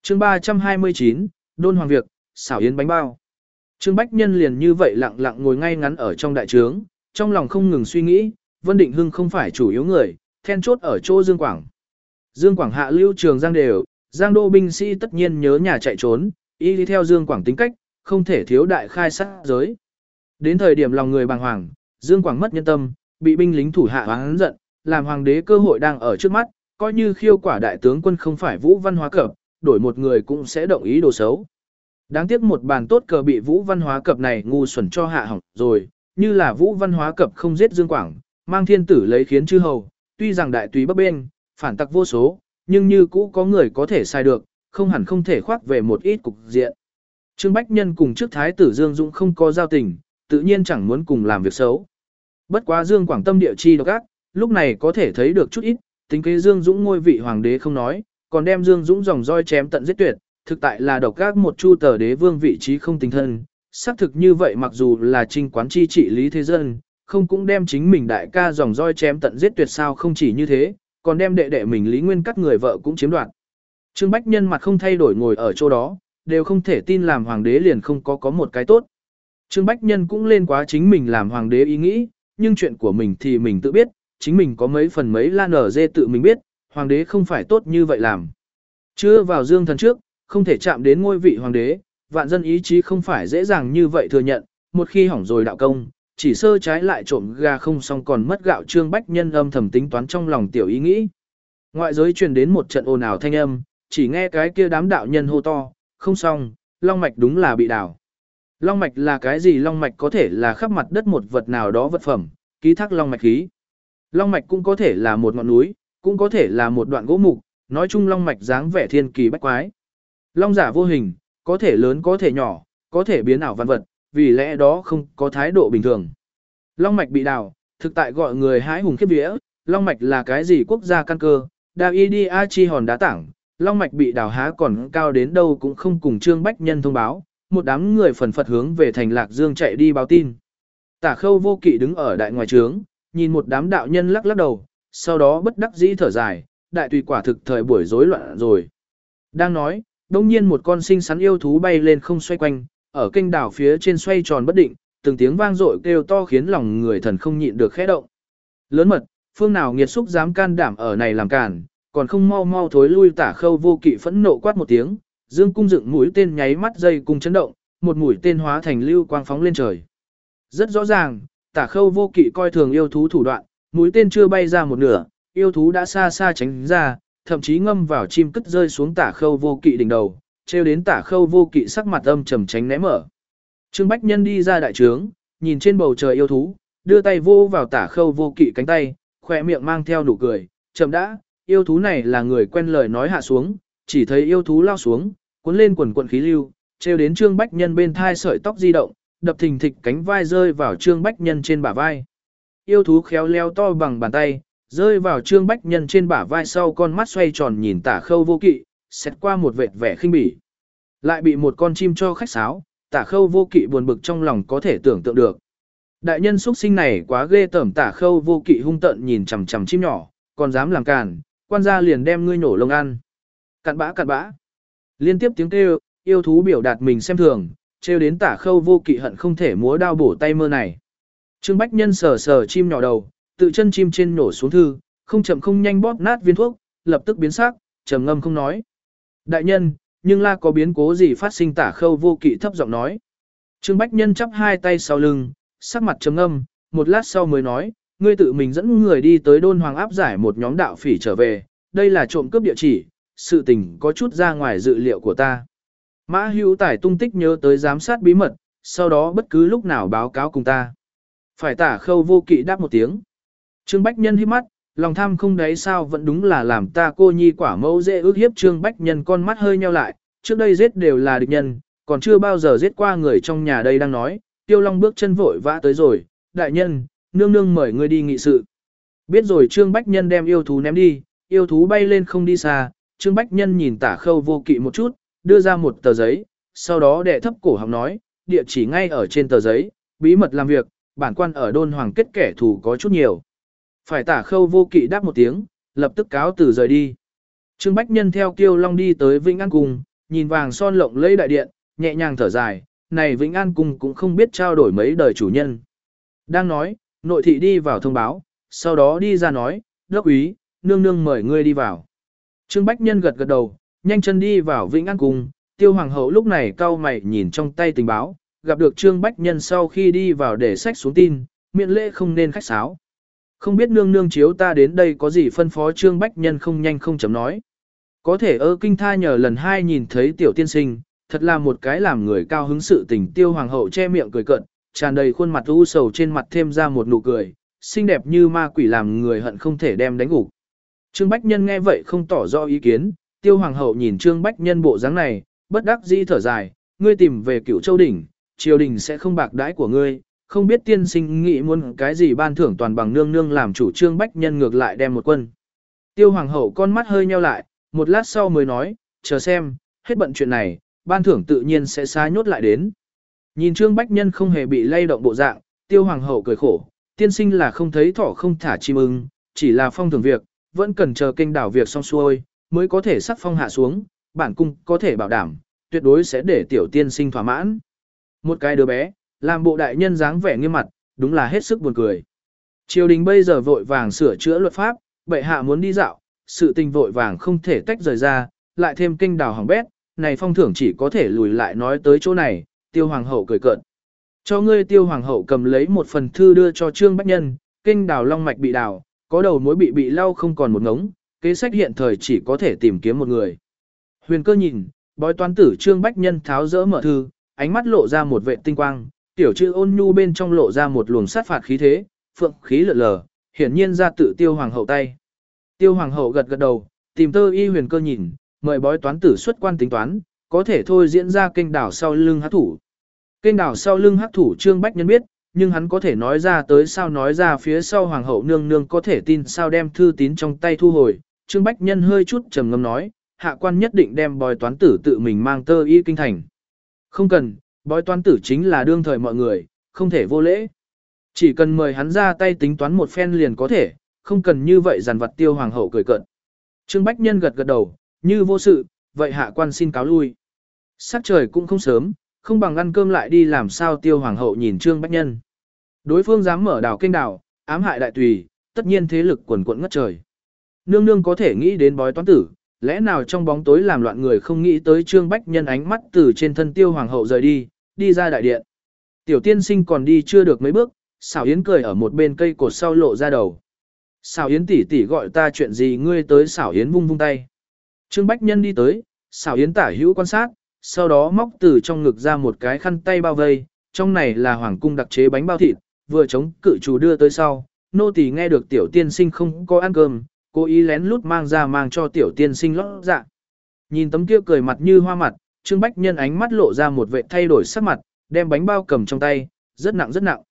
Chương 329, Đôn Hoàng Việc, xảo yến bánh bao. Trương Bách Nhân liền như vậy lặng lặng ngồi ngay ngắn ở trong đại trướng, trong lòng không ngừng suy nghĩ, Vân Định Hưng không phải chủ yếu người, then chốt ở chỗ Dương Quảng. Dương Quảng hạ lưu trường Giang đều, Giang đô binh sĩ tất nhiên nhớ nhà chạy trốn, y đi theo Dương Quảng tính cách, không thể thiếu đại khai sát giới. Đến thời điểm lòng người bàng hoàng, Dương Quảng mất nhân tâm, bị binh lính thủ hạ oán giận, làm hoàng đế cơ hội đang ở trước mắt, coi như khiêu quả đại tướng quân không phải Vũ Văn Hóa Cập, đổi một người cũng sẽ động ý đồ xấu. Đáng tiếc một bàn tốt cờ bị Vũ Văn Hóa Cập này ngu xuẩn cho hạ hỏng rồi, như là Vũ Văn Hóa Cập không giết Dương Quảng, mang thiên tử lấy khiến chư hầu, tuy rằng đại túy bấp bên, phản tặc vô số, nhưng như cũ có người có thể sai được, không hẳn không thể khoác về một ít cục diện. Trương Bách Nhân cùng trước thái tử Dương Dũng không có giao tình, tự nhiên chẳng muốn cùng làm việc xấu. Bất quá Dương Quảng tâm địa chi độc ác, lúc này có thể thấy được chút ít, tính kế Dương Dũng ngôi vị hoàng đế không nói, còn đem Dương Dũng dòng roi chém tận giết tuyệt, thực tại là độc ác một chu tờ đế vương vị trí không tình thân. Xác thực như vậy mặc dù là trinh quán chi trị lý thế dân, không cũng đem chính mình đại ca dòng roi chém tận giết tuyệt sao không chỉ như thế, còn đem đệ đệ mình Lý Nguyên cắt người vợ cũng chiếm đoạt. Trương Bách Nhân mặt không thay đổi ngồi ở chỗ đó, đều không thể tin làm hoàng đế liền không có một cái tốt. Trương Bách Nhân cũng lên quá chính mình làm hoàng đế ý nghĩ, nhưng chuyện của mình thì mình tự biết, chính mình có mấy phần mấy lan ở dê tự mình biết, hoàng đế không phải tốt như vậy làm. Chưa vào Dương thần trước, không thể chạm đến ngôi vị hoàng đế, vạn dân ý chí không phải dễ dàng như vậy thừa nhận, một khi hỏng rồi đạo công, chỉ sơ trái lại trộm gà không xong còn mất gạo. Trương Bách Nhân âm thầm tính toán trong lòng tiểu ý nghĩ. Ngoại giới truyền đến một trận ồn ào thanh âm, chỉ nghe cái kia đám đạo nhân hô to, không xong, long mạch đúng là bị đảo. Long mạch là cái gì? Long mạch có thể là khắp mặt đất một vật nào đó vật phẩm, ký thác long mạch khí. Long mạch cũng có thể là một ngọn núi, cũng có thể là một đoạn gỗ mục, nói chung long mạch dáng vẻ thiên kỳ bách quái. Long giả vô hình, có thể lớn có thể nhỏ, có thể biến ảo văn vật, vì lẽ đó không có thái độ bình thường. Long mạch bị đào, thực tại gọi người hái hùng khiếp vía. Long mạch là cái gì? Quốc gia căn cơ, đào y đi a chi hòn đá tảng. Long mạch bị đào há còn cao đến đâu cũng không cùng Trương Bách Nhân thông báo. Một đám người phần phật hướng về thành Lạc Dương chạy đi báo tin. Tả Khâu Vô Kỵ đứng ở đại ngoài trướng, nhìn một đám đạo nhân lắc lắc đầu, sau đó bất đắc dĩ thở dài, đại tùy quả thực thời buổi rối loạn rồi. Đang nói, đông nhiên một con sinh sắn yêu thú bay lên không xoay quanh, ở kênh đảo phía trên xoay tròn bất định, từng tiếng vang dội kêu to khiến lòng người thần không nhịn được khẽ động. Lớn mật, phương nào nghiệt xúc dám can đảm ở này làm cản, còn không mau mau thối lui. Tả Khâu Vô Kỵ phẫn nộ quát một tiếng, dương cung dựng mũi tên nháy mắt dây cung chấn động, một mũi tên hóa thành lưu quang phóng lên trời. Rất rõ ràng, Tả Khâu Vô Kỵ coi thường yêu thú thủ đoạn, mũi tên chưa bay ra một nửa, yêu thú đã xa xa tránh ra, thậm chí ngâm vào chim cất rơi xuống Tả Khâu Vô Kỵ đỉnh đầu, treo đến Tả Khâu Vô Kỵ sắc mặt âm trầm tránh né mở. Trương Bách Nhân đi ra đại trướng, nhìn trên bầu trời yêu thú, đưa tay vô vào Tả Khâu Vô Kỵ cánh tay, khỏe miệng mang theo nụ cười, chậm đã, yêu thú này là người quen lời nói hạ xuống, chỉ thấy yêu thú lao xuống, cuốn lên quần quần khí lưu, treo đến Trương Bách Nhân bên thai sợi tóc di động, đập thình thịch cánh vai rơi vào Trương Bách Nhân trên bả vai. Yêu thú khéo léo to bằng bàn tay, rơi vào Trương Bách Nhân trên bả vai sau con mắt xoay tròn nhìn Tả Khâu Vô Kỵ, xét qua một vệt vẻ khinh bỉ. Lại bị một con chim cho khách sáo, Tả Khâu Vô Kỵ buồn bực trong lòng có thể tưởng tượng được. Đại nhân xuất sinh này quá ghê tởm. Tả Khâu Vô Kỵ hung tợn nhìn chằm chằm chim nhỏ, còn dám làm càn, quan gia liền đem ngươi nổ lông ăn. Cặn bã cặn bã. Liên tiếp tiếng kêu, yêu thú biểu đạt mình xem thường, trêu đến Tả Khâu Vô Kỵ hận không thể múa đao bổ tay mơ này. Trương Bách Nhân sờ sờ chim nhỏ đầu, tự chân chim trên nổ xuống thư, không chậm không nhanh bóp nát viên thuốc, lập tức biến sắc, trầm ngâm không nói. Đại nhân, nhưng la có biến cố gì phát sinh? Tả Khâu Vô Kỵ thấp giọng nói. Trương Bách Nhân chắp hai tay sau lưng, sắc mặt trầm ngâm, một lát sau mới nói, ngươi tự mình dẫn người đi tới Đôn Hoàng áp giải một nhóm đạo phỉ trở về, đây là trộm cướp địa chỉ, sự tình có chút ra ngoài dự liệu của ta. Mã Hữu Tài tung tích nhớ tới giám sát bí mật, sau đó bất cứ lúc nào báo cáo cùng ta. Phải. Tả Khâu Vô Kỵ đáp một tiếng. Trương Bách Nhân hít mắt, lòng tham không đáy sao vẫn đúng là làm ta cô nhi quả mẫu dễ ước hiếp. Trương Bách Nhân con mắt hơi nheo lại, trước đây giết đều là địch nhân, còn chưa bao giờ giết qua người trong nhà. Đây đang nói, Tiêu Long bước chân vội vã tới rồi, đại nhân, nương nương mời ngươi đi nghị sự. Biết rồi. Trương Bách Nhân đem yêu thú ném đi, yêu thú bay lên không đi xa. Trương Bách Nhân nhìn Tả Khâu Vô Kỵ một chút, đưa ra một tờ giấy, sau đó đệ thấp cổ họng nói, địa chỉ ngay ở trên tờ giấy, bí mật làm việc, bản quan ở Đôn Hoàng kết kẻ thù có chút nhiều. Phải. Tả Khâu Vô Kỵ đáp một tiếng, lập tức cáo từ rời đi. Trương Bách Nhân theo Kiêu Long đi tới Vĩnh An Cung, nhìn vàng son lộng lẫy đại điện, nhẹ nhàng thở dài, này Vĩnh An cung cũng không biết trao đổi mấy đời chủ nhân. Đang nói, nội thị đi vào thông báo, sau đó đi ra nói, đốc úy, nương nương mời ngươi đi vào. Trương Bách Nhân gật gật đầu, nhanh chân đi vào Vĩnh An cung, Tiêu Hoàng hậu lúc này cau mày nhìn trong tay tình báo, gặp được Trương Bách Nhân sau khi đi vào để sách xuống tin, miễn lễ không nên khách sáo. Không biết nương nương chiếu ta đến đây có gì phân phó. Trương Bách Nhân không nhanh không chậm nói. Có thể kinh tha nhờ lần hai nhìn thấy tiểu tiên sinh, thật là một cái làm người cao hứng sự tình. Tiêu Hoàng hậu che miệng cười cợt, tràn đầy khuôn mặt u sầu, trên mặt thêm ra một nụ cười, xinh đẹp như ma quỷ làm người hận không thể đem đánh gục. Trương Bách Nhân nghe vậy không tỏ rõ ý kiến, Tiêu Hoàng hậu nhìn Trương Bách Nhân bộ dáng này, bất đắc dĩ thở dài, ngươi tìm về Cửu Châu đỉnh, triều đình sẽ không bạc đãi của ngươi, không biết tiên sinh nghĩ muốn cái gì ban thưởng toàn bằng nương nương làm chủ. Trương Bách Nhân ngược lại đem một quân. Tiêu Hoàng hậu con mắt hơi nheo lại, một lát sau mới nói, chờ xem, hết bận chuyện này, ban thưởng tự nhiên sẽ xa nhốt lại đến. Nhìn Trương Bách Nhân không hề bị lay động bộ dạng, Tiêu Hoàng hậu cười khổ, tiên sinh là không thấy thỏ không thả chim ưng, chỉ là phong thường việc, vẫn cần chờ kênh đảo việc xong xuôi, mới có thể sắc phong hạ xuống, bản cung có thể bảo đảm, tuyệt đối sẽ để tiểu tiên sinh thỏa mãn. Một cái đứa bé, làm bộ đại nhân dáng vẻ nghiêm mặt, đúng là hết sức buồn cười. Triều đình bây giờ vội vàng sửa chữa luật pháp, bệ hạ muốn đi dạo, sự tình vội vàng không thể tách rời ra, lại thêm kênh đào hỏng bét, này phong thưởng chỉ có thể lùi lại nói tới chỗ này. Tiêu Hoàng hậu cười cợt. Cho ngươi. Tiêu Hoàng hậu cầm lấy một phần thư đưa cho Trương Bách Nhân, kênh đào long mạch bị đào, có đầu mối bị lau không còn một ngống, kế sách hiện thời chỉ có thể tìm kiếm một người. Huyền Cơ nhìn, bói toán tử Trương Bách Nhân tháo dỡ mở thư, ánh mắt lộ ra một vệ tinh quang, tiểu chữ ôn nhu bên trong lộ ra một luồng sát phạt khí thế, phượng khí lượn lờ, hiển nhiên ra tự Tiêu Hoàng hậu tay. Tiêu Hoàng hậu gật gật đầu, tìm Tơ Y Huyền Cơ nhìn, mời bói toán tử xuất quan tính toán, có thể thôi diễn ra kênh đảo sau lưng hắc thủ. Kênh đảo sau lưng hắc thủ Trương Bách Nhân biết, nhưng hắn có thể nói ra tới sao nói ra phía sau Hoàng hậu nương nương có thể tin sao đem thư tín trong tay thu hồi. Trương Bách Nhân hơi chút trầm ngâm nói, hạ quan nhất định đem bói toán tử tự mình mang Tơ Y kinh thành. Không cần, bói toán tử chính là đương thời mọi người, không thể vô lễ. Chỉ cần mời hắn ra tay tính toán một phen liền có thể, không cần như vậy dằn vặt. Tiêu Hoàng hậu cười cợt. Trương Bách Nhân gật gật đầu, như vô sự, vậy hạ quan xin cáo lui. Sắc trời cũng không sớm, không bằng ăn cơm lại đi làm sao. Tiêu Hoàng hậu nhìn Trương Bách Nhân. Đối phương dám mở đảo kênh đảo, ám hại đại tùy, tất nhiên thế lực quần quận ngất trời. Nương nương có thể nghĩ đến bói toán tử, lẽ nào trong bóng tối làm loạn người không nghĩ tới. Trương Bách Nhân ánh mắt từ trên thân Tiêu Hoàng hậu rời đi, đi ra đại điện. Tiểu tiên sinh còn đi chưa được mấy bước, Xảo Yến cười ở một bên cây cột sau lộ ra đầu. Xảo Yến tỷ tỷ gọi ta chuyện gì ngươi tới. Xảo Yến vung vung tay. Trương Bách Nhân đi tới, Xảo Yến tả hữu quan sát, sau đó móc từ trong ngực ra một cái khăn tay bao vây, trong này là hoàng cung đặc chế bánh bao thịt, vừa chống cự chủ đưa tới sau, nô tỳ nghe được tiểu tiên sinh không có ăn cơm, cố ý lén lút mang ra mang cho tiểu tiên sinh lót dạ. Nhìn tấm kia cười mặt như hoa mặt, Trương Bách Nhân ánh mắt lộ ra một vẻ thay đổi sắc mặt, đem bánh bao cầm trong tay, rất nặng rất nặng.